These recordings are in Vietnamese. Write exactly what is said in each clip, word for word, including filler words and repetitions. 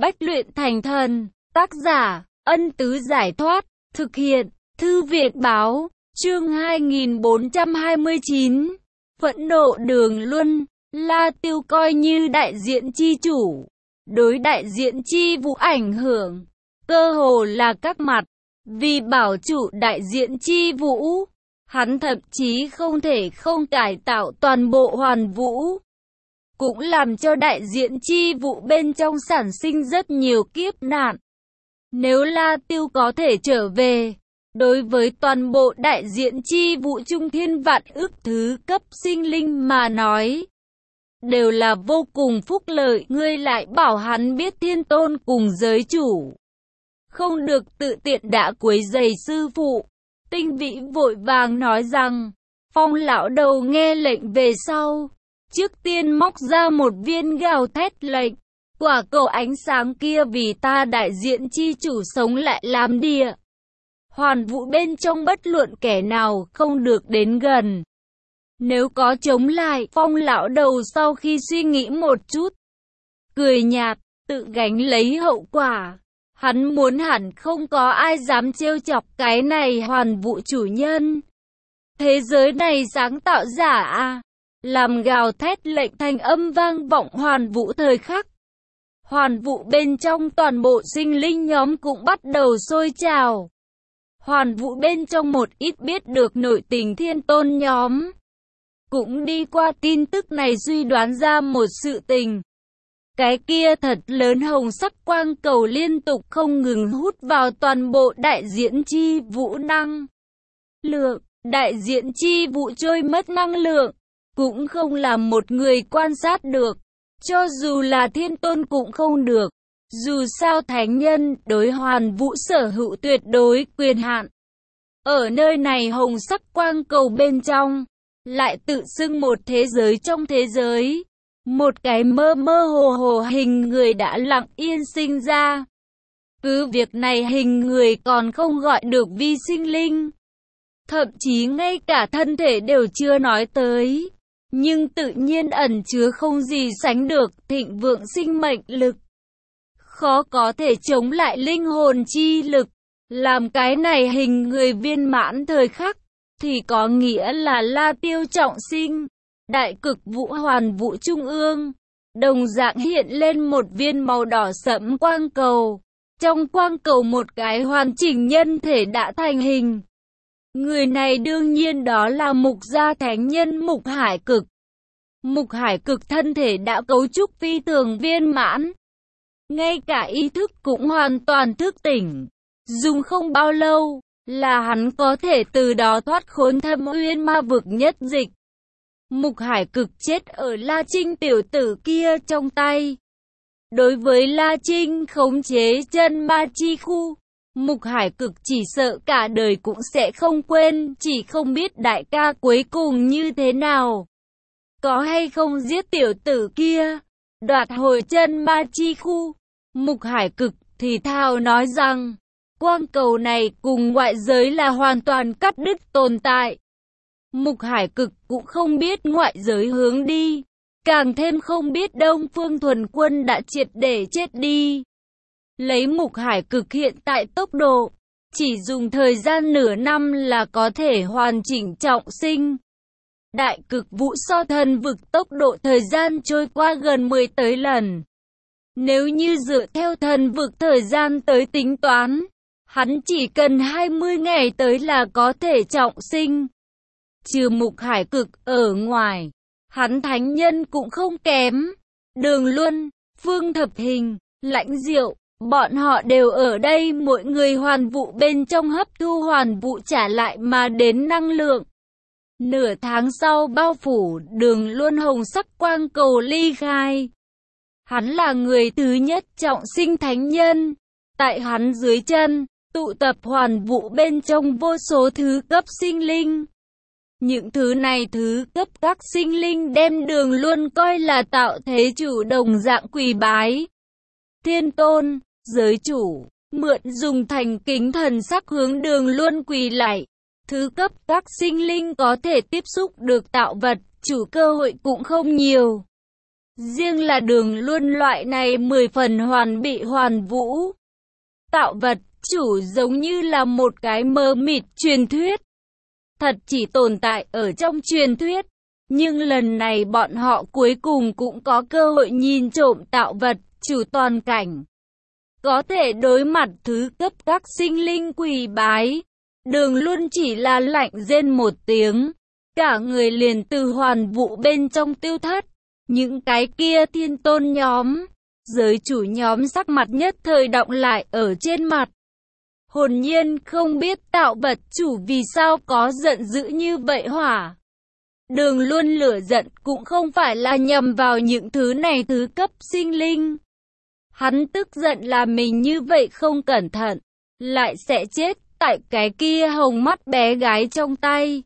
Bách luyện thành thần. Tác giả, Ân Tứ Giải Thoát. Thực hiện, Thư viện Báo. Chương hai nghìn bốn trăm hai mươi chín. Phẫn nộ Đường Luân. La Tiêu coi như đại diện chi chủ. Đối đại diện chi vũ ảnh hưởng, cơ hồ là các mặt. Vì bảo chủ đại diện chi vũ, hắn thậm chí không thể không cải tạo toàn bộ Hoàn Vũ. Cũng làm cho đại diện chi vũ bên trong sản sinh rất nhiều kiếp nạn. Nếu La Tiêu có thể trở về, đối với toàn bộ đại diện chi vũ trung thiên vạn ức thứ cấp sinh linh mà nói, đều là vô cùng phúc lợi. Ngươi lại bảo hắn biết thiên tôn cùng giới chủ không được tự tiện đã quấy rầy sư phụ. Tinh Vĩ vội vàng nói rằng, Phong lão đầu nghe lệnh về sau, trước tiên móc ra một viên gào thét lệnh, quả cầu ánh sáng kia vì ta đại diện chi chủ sống lại làm địa. Hoàn Vũ bên trong bất luận kẻ nào không được đến gần. Nếu có chống lại, Phong lão đầu sau khi suy nghĩ một chút, cười nhạt, tự gánh lấy hậu quả. Hắn muốn hẳn không có ai dám trêu chọc cái này Hoàn Vũ chủ nhân. Thế giới này sáng tạo giả à? Làm gào thét lệnh thanh âm vang vọng Hoàn Vũ thời khắc. Hoàn Vũ bên trong toàn bộ sinh linh nhóm cũng bắt đầu sôi trào. Hoàn Vũ bên trong một ít biết được nội tình thiên tôn nhóm cũng đi qua tin tức này suy đoán ra một sự tình. Cái kia thật lớn hồng sắc quang cầu liên tục không ngừng hút vào toàn bộ đại diện chi vũ năng lượng. Đại diện chi vũ trôi mất năng lượng, cũng không làm một người quan sát được. Cho dù là thiên tôn cũng không được. Dù sao thánh nhân đối Hoàn Vũ sở hữu tuyệt đối quyền hạn. Ở nơi này hồng sắc quang cầu bên trong, lại tự xưng một thế giới trong thế giới. Một cái mơ mơ hồ hồ hình người đã lặng yên sinh ra. Cứ việc này hình người còn không gọi được vi sinh linh. Thậm chí ngay cả thân thể đều chưa nói tới. Nhưng tự nhiên ẩn chứa không gì sánh được thịnh vượng sinh mệnh lực. Khó có thể chống lại linh hồn chi lực. Làm cái này hình người viên mãn thời khắc, thì có nghĩa là La Tiêu trọng sinh. Đại cực vũ Hoàn Vũ trung ương, đồng dạng hiện lên một viên màu đỏ sẫm quang cầu. Trong quang cầu một cái hoàn chỉnh nhân thể đã thành hình. Người này đương nhiên đó là Mục gia thánh nhân Mục Hải Cực. Mục Hải Cực thân thể đã cấu trúc phi thường viên mãn. Ngay cả ý thức cũng hoàn toàn thức tỉnh. Dùng không bao lâu, là hắn có thể từ đó thoát khốn thâm uyên ma vực nhất dịch. Mục Hải Cực chết ở La Trinh tiểu tử kia trong tay. Đối với La Trinh khống chế chân ma chi khu, Mục Hải Cực chỉ sợ cả đời cũng sẽ không quên, chỉ không biết đại ca cuối cùng như thế nào. Có hay không giết tiểu tử kia, đoạt hồi chân ma chi khu. Mục Hải Cực thì thào nói rằng, quang cầu này cùng ngoại giới là hoàn toàn cắt đứt tồn tại. Mục Hải Cực cũng không biết ngoại giới hướng đi, càng thêm không biết Đông Phương Thuần Quân đã triệt để chết đi. Lấy Mục Hải Cực hiện tại tốc độ, chỉ dùng thời gian nửa năm là có thể hoàn chỉnh trọng sinh. Đại cực vũ so thần vực tốc độ thời gian trôi qua gần mười tới lần. Nếu như dựa theo thần vực thời gian tới tính toán, hắn chỉ cần hai mươi ngày tới là có thể trọng sinh. Trừ Mục Hải Cực ở ngoài, hắn thánh nhân cũng không kém. Đường Luân, Phương Thập Hình, Lãnh Diệu, bọn họ đều ở đây, mỗi người Hoàn Vũ bên trong hấp thu Hoàn Vũ trả lại mà đến năng lượng. Nửa tháng sau bao phủ Đường Luân hồng sắc quang cầu ly khai. Hắn là người thứ nhất trọng sinh thánh nhân. Tại hắn dưới chân, tụ tập Hoàn Vũ bên trong vô số thứ cấp sinh linh. Những thứ này thứ cấp các sinh linh đem Đường Luân coi là tạo thế chủ đồng dạng quỳ bái. Thiên tôn, giới chủ, mượn dùng thành kính thần sắc hướng Đường Luân quỳ lạy. Thứ cấp các sinh linh có thể tiếp xúc được tạo vật, chủ cơ hội cũng không nhiều. Riêng là Đường Luân loại này mười phần hoàn bị hoàn vũ. Tạo vật chủ giống như là một cái mơ mịt truyền thuyết. Thật chỉ tồn tại ở trong truyền thuyết. Nhưng lần này bọn họ cuối cùng cũng có cơ hội nhìn trộm tạo vật chủ toàn cảnh. Có thể đối mặt thứ cấp các sinh linh quỳ bái. Đường Luân chỉ là lạnh rên một tiếng. Cả người liền từ hoàn vũ bên trong tiêu thất. Những cái kia thiên tôn nhóm, giới chủ nhóm sắc mặt nhất thời động lại ở trên mặt. Hồn nhiên không biết tạo vật chủ vì sao có giận dữ như vậy hỏa. Đường Luân lửa giận cũng không phải là nhằm vào những thứ này thứ cấp sinh linh. Hắn tức giận là mình như vậy không cẩn thận, lại sẽ chết tại cái kia hồng mắt bé gái trong tay.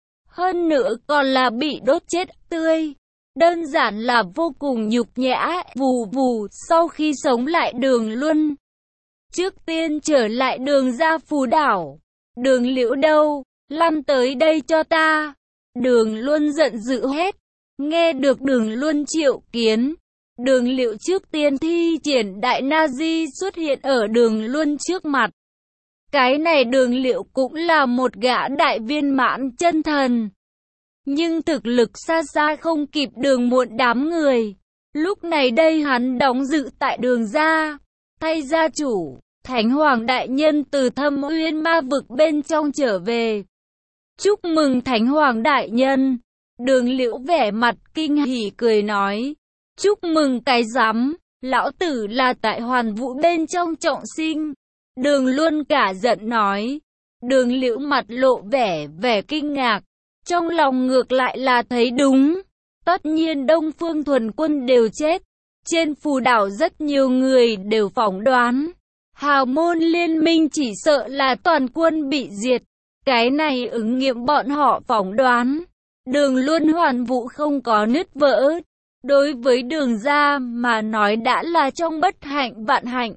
Hơn nữa còn là bị đốt chết tươi. Đơn giản là vô cùng nhục nhã, vù vù, sau khi sống lại Đường Luân. Trước tiên trở lại Đường ra Phù Đảo. Đường Liễu đâu, lăn tới đây cho ta. Đường Luân giận dữ hét. Nghe được Đường Luân triệu kiến. Đường Liễu trước tiên thi triển Đại Na Di xuất hiện ở Đường Luân trước mặt. Cái này Đường Liễu cũng là một gã đại viên mãn chân thần. Nhưng thực lực xa xa không kịp Đường muộn đám người. Lúc này đây hắn đóng giữ tại Đường gia, thay gia chủ, Thánh Hoàng Đại Nhân từ Thâm Uyên Ma Vực bên trong trở về. Chúc mừng Thánh Hoàng Đại Nhân. Đường Liễu vẻ mặt kinh hỉ cười nói. Chúc mừng cái rắm, lão tử là tại hoàn vũ bên trong trọng sinh. Đường Luân cả giận nói. Đường Liễu mặt lộ vẻ vẻ kinh ngạc. Trong lòng ngược lại là thấy đúng. Tất nhiên Đông Phương Thuần Quân đều chết. Trên phù đảo rất nhiều người đều phỏng đoán. Hào môn liên minh chỉ sợ là toàn quân bị diệt. Cái này ứng nghiệm bọn họ phỏng đoán. Đường Luân hoàn vũ không có nứt vỡ. Đối với Đường gia mà nói đã là trong bất hạnh vạn hạnh.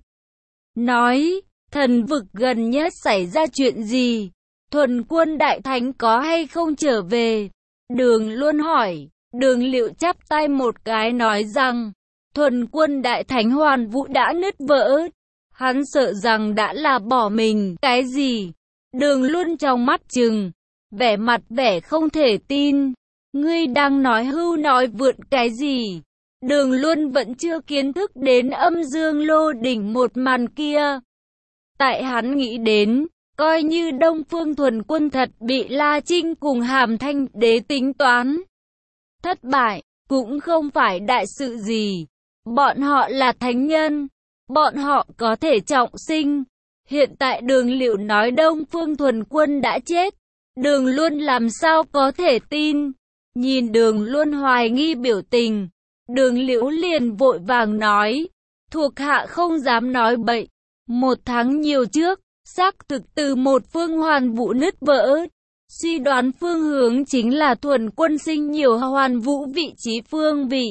Nói, thần vực gần nhất xảy ra chuyện gì? Thuần quân đại thánh có hay không trở về? Đường Luân hỏi. Đường Liễu chắp tay một cái nói rằng, thuần quân đại thánh hoàn vũ đã nứt vỡ. Hắn sợ rằng đã là bỏ mình. Cái gì? Đường Luân trong mắt trừng, vẻ mặt vẻ không thể tin. Ngươi đang nói hưu nói vượn cái gì? Đường Luân vẫn chưa kiến thức đến âm dương lô đỉnh một màn kia. Tại hắn nghĩ đến, coi như Đông Phương Thuần Quân thật bị La Trinh cùng Hàm Thanh Đế tính toán thất bại, cũng không phải đại sự gì. Bọn họ là thánh nhân, bọn họ có thể trọng sinh. Hiện tại Đường Liễu nói Đông Phương Thuần Quân đã chết. Đường Luân làm sao có thể tin? Nhìn Đường Luân hoài nghi biểu tình, Đường Liễu liền vội vàng nói, thuộc hạ không dám nói bậy. Một tháng nhiều trước, xác thực từ một phương hoàn vũ nứt vỡ. Suy đoán phương hướng chính là Thuần Quân sinh nhiều hoàn vũ vị trí phương vị.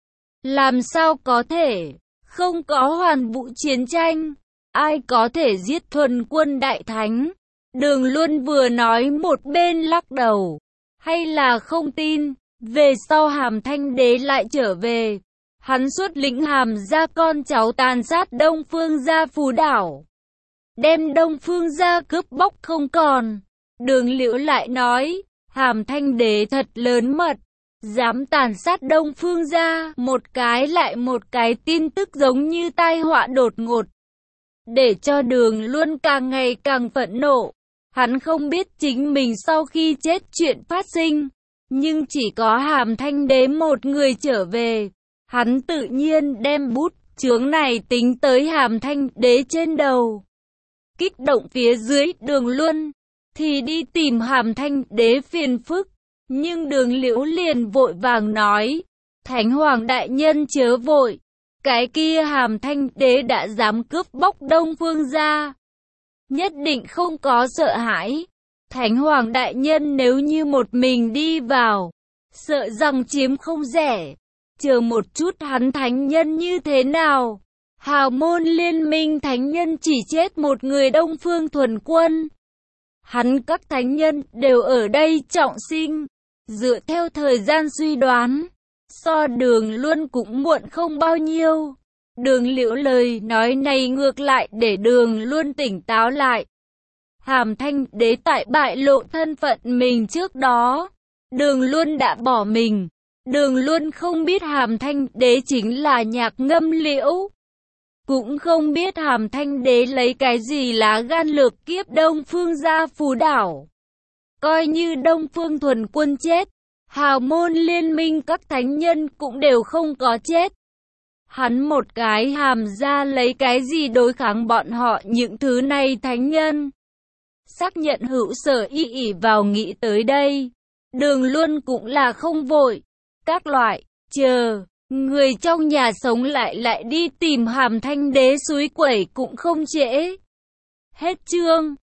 Làm sao có thể? Không có hoàn vũ chiến tranh. Ai có thể giết Thuần Quân đại thánh? Đường Luân vừa nói một bên lắc đầu. Hay là không tin? Về sau Hàm Thanh Đế lại trở về. Hắn xuất lĩnh Hàm gia con cháu tàn sát Đông Phương gia Phù Đảo. Đem Đông Phương gia cướp bóc không còn. Đường Liễu lại nói, Hàm Thanh Đế thật lớn mật. Dám tàn sát Đông Phương gia. Một cái lại một cái tin tức giống như tai họa đột ngột. Để cho Đường Luân càng ngày càng phẫn nộ. Hắn không biết chính mình sau khi chết chuyện phát sinh. Nhưng chỉ có Hàm Thanh Đế một người trở về. Hắn tự nhiên đem bút chướng này tính tới Hàm Thanh Đế trên đầu. Kích động phía dưới Đường Luân thì đi tìm Hàm Thanh Đế phiền phức. Nhưng Đường Liễu liền vội vàng nói, Thánh Hoàng Đại Nhân chớ vội. Cái kia Hàm Thanh Đế đã dám cướp bóc Đông Phương gia, nhất định không có sợ hãi. Thánh Hoàng Đại Nhân nếu như một mình đi vào, sợ rằng chiếm không rẻ. Chờ một chút hắn thánh nhân như thế nào? Hào môn liên minh thánh nhân chỉ chết một người Đông Phương Thuần Quân. Hắn các thánh nhân đều ở đây trọng sinh. Dựa theo thời gian suy đoán, So Đường Luân cũng muộn không bao nhiêu. Đường Liễu lời nói này ngược lại để Đường Luân tỉnh táo lại. Hàm Thanh Đế tại bại lộ thân phận mình trước đó, Đường Luân đã bỏ mình. Đường Luân không biết Hàm Thanh Đế chính là Nhạc Ngâm Liễu. Cũng không biết Hàm Thanh Đế lấy cái gì lá gan lược kiếp Đông Phương gia Phù Đảo. Coi như Đông Phương Thuần Quân chết, hào môn liên minh các thánh nhân cũng đều không có chết. Hắn một cái Hàm gia lấy cái gì đối kháng bọn họ những thứ này thánh nhân. Xác nhận Hữu Sở Y ỉ vào nghĩ tới đây. Đường Luân cũng là không vội. Các loại, chờ, người trong nhà sống lại lại đi tìm Hàm Thanh Đế suối quẩy cũng không trễ. Hết chương.